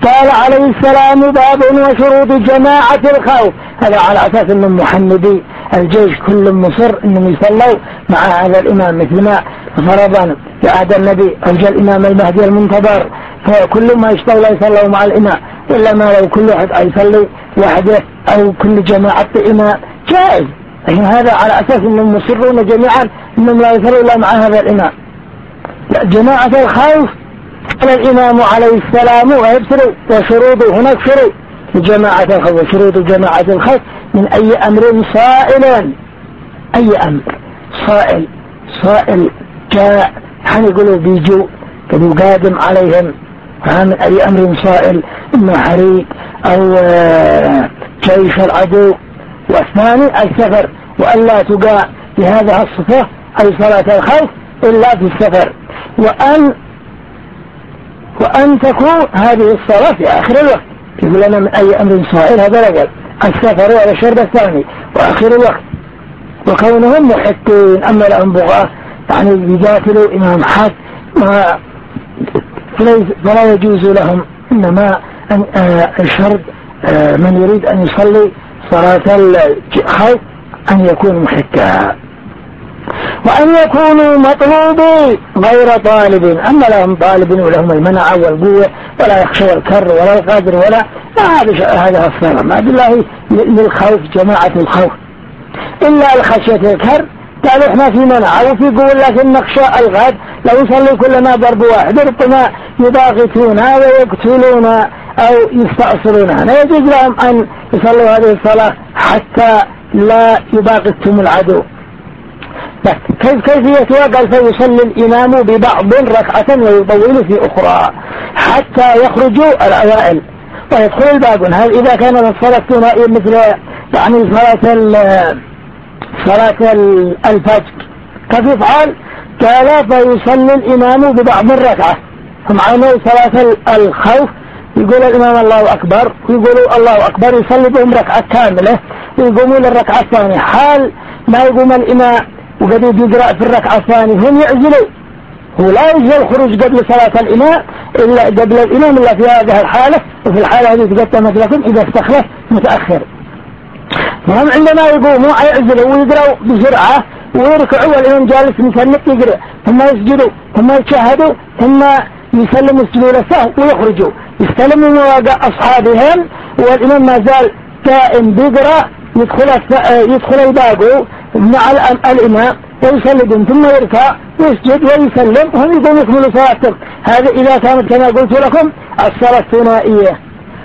قال عليه السلام باب وشروط جماعة الخوف. هذا على أساس أن محمدي الجيش كل مصر أنهم يصلوا مع هذا الإمام، مثل ما فرضا في عهد النبي أو جاء الإمام المهدي المنتظر، فكل ما يشتغل يصلوا مع الإمام، إلا ما لو كل واحد يصلي وحده أو كل جماعة إمام جائز. لكن هذا على أساس أنهم مصرون جميعا أنهم لا يصلوا إلا مع هذا الإمام. جماعة الخوف قال الإمام عليه السلام ويبصروا وشروط، هناك شروط لجماعة الخوف وشروط جماعة الخوف من أي أمر صائل، أي أمر صائل جاء حين يقولوا بيجوا كانوا قادم عليهم، من أي أمر صائل، إما حريق أو جيش العدو. والثاني السفر، وألا تقع بهذه الصفة أي صلاة الخوف إلا في السفر، وأن تكون هذه الصلاة في آخر الوقت. يقول لنا من أي أمر صائل، هذا رجل السفر ولا الشرب الثاني وآخر الوقت، وكونهم محقين. أما لهم بغاة يعني يقاتلوا إمام حد فلا يجوز لهم، إنما الشرط من يريد أن يصلي صلاة الخوف أن يكون محقا، وأن يكونوا مطلوبين غير طالب. أما لهم طالب ولهم المنع والقوة ولا يخشى الكر ولا القادر ولا هذا الصلاة ما بالله للخوف جماعة الخوف إلا الخشية الكر. قالوا احنا في منع وفي قوة، لكن نخشى الغد لو يصلي كلنا ضرب واحد ربما يضاغطونا ويقتلونا أو يستأصلونا. لا يجوز لهم أن يصلوا هذه الصلاة حتى لا يباغتهم العدو. كيفيتها؟ قال فيصلي الإمام ببعض ركعة ويطول في أخرى حتى يخرجوا الأوائل ويدخل الباقون. هل إذا كانت الصلاة ثنائية مثل يعني صلاة الفجر كيف يفعل؟ قال فيصلي الإمام ببعض الركعة. فمعنى صلاة الخوف يقول الإمام الله أكبر ويقولوا الله أكبر، يصلي بهم ركعة كاملة ويقوموا للركعة الثانية. حال ما يقوم الإمام وقد يقرأ في الركعة الثانية هم يعزلوا، هو لا يجزل الخروج قبل صلاة الإمام إلا قبل الإمام إلا في هذه الحالة، وفي الحالة هذه تقدمت لكم إذا استخلف متأخر. فهم عندما يقوموا يعزلوا ويقرأوا بسرعة ويركعوا والإمام جالس مسنط يقرأ، ثم يسجدوا ثم يتشهدوا ثم يسلموا السجود للسهو ويخرجوا يستلموا مواقع أصحابهم والإمام ما زال قائم بيقرأ. يدخل الباقو مع الإمام ويسلم ثم يركع ويسجد ويسلم وهم يقوموا يكملوا صلاتهم. هذا إذا كانت كما قلت لكم الصلاة الثنائية.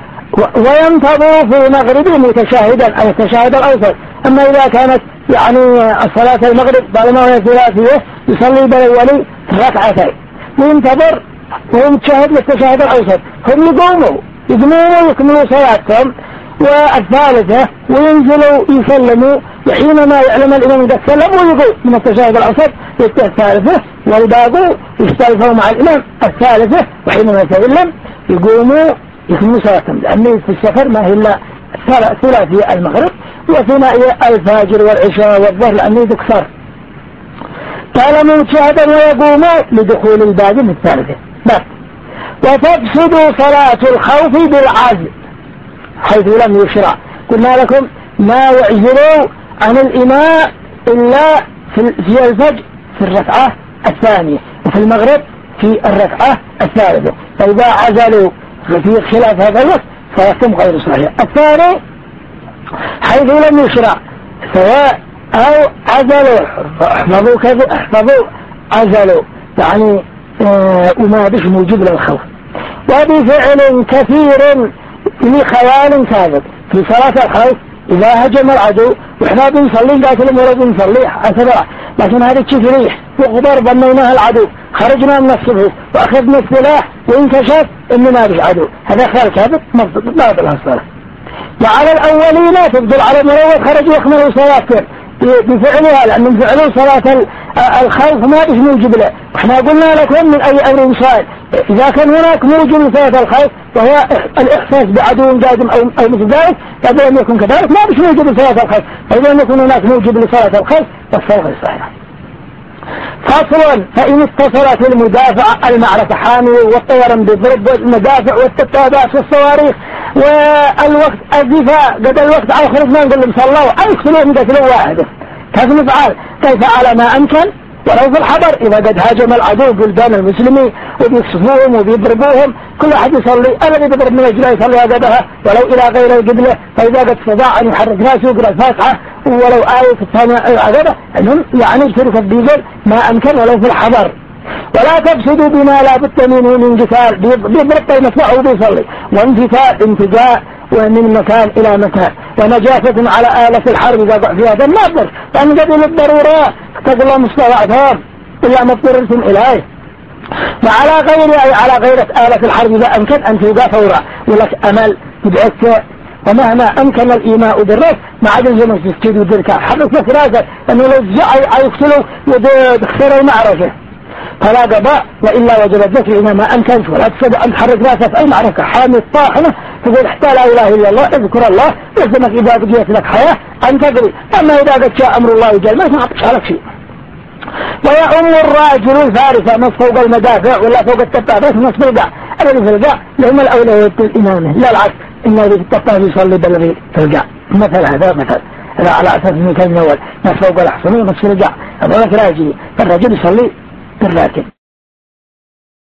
وينتظر في مغرب متشاهدا أو التشاهد الأوسط. أما إذا كانت يعني الصلاة المغرب طالما هي ثلاثية يصلي بالأولي ركعتين وينتظر ويتشاهد للتشاهد الأوسط، هم يقوموا يكملوا صلاتهم. والثالثة وينزلوا يسلموا، وحينما يعلم الإمام إذا سلموا يقول من التشاهد الأوسط الثالثة، والباقوا يستلفوا مع الإمام الثالثة، وحينما يسلم يقوموا يكملوا صلاتهم. لأنه في السفر ما هي إلا ثلاثية المغرب وثنائية الفجر والعشاء والظهر لأنه يكسر. قال متشاهدا ويقوموا لدخول الباقي من الثالثة. وتفسد صلاة الخوف بالعزل حيث لم يشرع. قلنا لكم ما يعزلوا عن الإمام إلا في الفجر في الركعة الثانية، وفي المغرب في الركعة الثالثة. فإذا عزلوا في خلاف هذا الوقت فيكون غير صحيح. الثاني حيث لم يشرع، سواء أو عزلوا احفظوا كذا احفظوا عزلوا يعني وما بش موجب للخوف. وبفعل كثير لخيال كاذب في صلاة الخوف إذا هجم العدو وإحنا بنصلي قاتل ولا بنصلي أسبع، لكن هذا التفريح وغبار ضميناها العدو خرجنا من الصفوف وأخذنا السلاح وانكشف إننا بش عدو، هذا خيال كاذب ما بلها الصلاة. وعلى الأولين تفضل على مروت خرجوا يخمروا صلاتهم بفعلها، لأنهم فعلوا صلاة الخوف ما بش موجب له. وإحنا قلنا لكم من أي أمر صائل إذا كان هناك موجب لصلاة الخوف وهو الإحساس بعدو قادم أو مثل ذلك قبل أن يكون كذلك ما بش موجب لصلاة الخوف. فإذا لم يكن هناك موجب لصلاة الخوف فالصلاة غير صحيحة. فصل: فإن اتصلت المدافع المعركة حامل والطيران بضرب المدافع والتتابات والصواريخ والوقت الدفاع قد الوقت على خروج ما نقول لهم صلوا أو يقتلوهم قتلوا واحدة. كيف نفعل؟ كيف على ما أمكن ولو في الحضر إذا قد هاجم العدو بلدان المسلمين وبيكسفوهم وبيضربوهم كل واحد يصلي. الذي بيضرب من أجله يصلي قدها ولو إلى غير القبلة، فإذا قد استطاع أن يحرك راسه ويقرأ الفاتحة ولو آية الثانية قدها أنهم يعني يشترك الديزل ما أمكن ولو في الحضر. ولا تفسدوا بما لا بد منه من قتال، بيضرب يمسعه وبيصلي، وانتفاء انتجاء ومن مكان إلى مكان، ونجاسة على آلة الحرب إذا ضع فيها دم ما أقدر، فأن قبل الضرورة اتقوا الله مستطاعتهم إلا ما اضطررتم إليه. وعلى غير على غير آلة الحرب إذا أمكن أن توقع فورا ولك أمل تبعك، ومهما أمكن الإيماء بالرأس ما عاد يلزمك تسكيد وتركع حرك لك راسك، لأنه لو جاء يقتلوا وتخسر المعركة فلا قضاء، وإلا وجبت لك ما أمكنت. ولا تستطيع أن تحرك راسك في أي معركة حامي طاحنة تقول حتى لا إله إلا الله اذكر الله، يلزمك إذا بقيت لك حياة أن تدري. أما إذا قد جاء أمر الله وجل ما تعطيش لك شيء. ويؤم الراجل الفارسة نص فوق المدافع ولا فوق التبابات نص بالقاع، الذي في القاع لهم الأولوية الإمامة لا العكس، إن الذي في التباب يصلي بالذي في القاع. مثل هذا مثل هذا على أساس أنه كان أول نص فوق الأحسن ونص في القاع، هذا لك راجل، فالرجل يصلي بالراكب.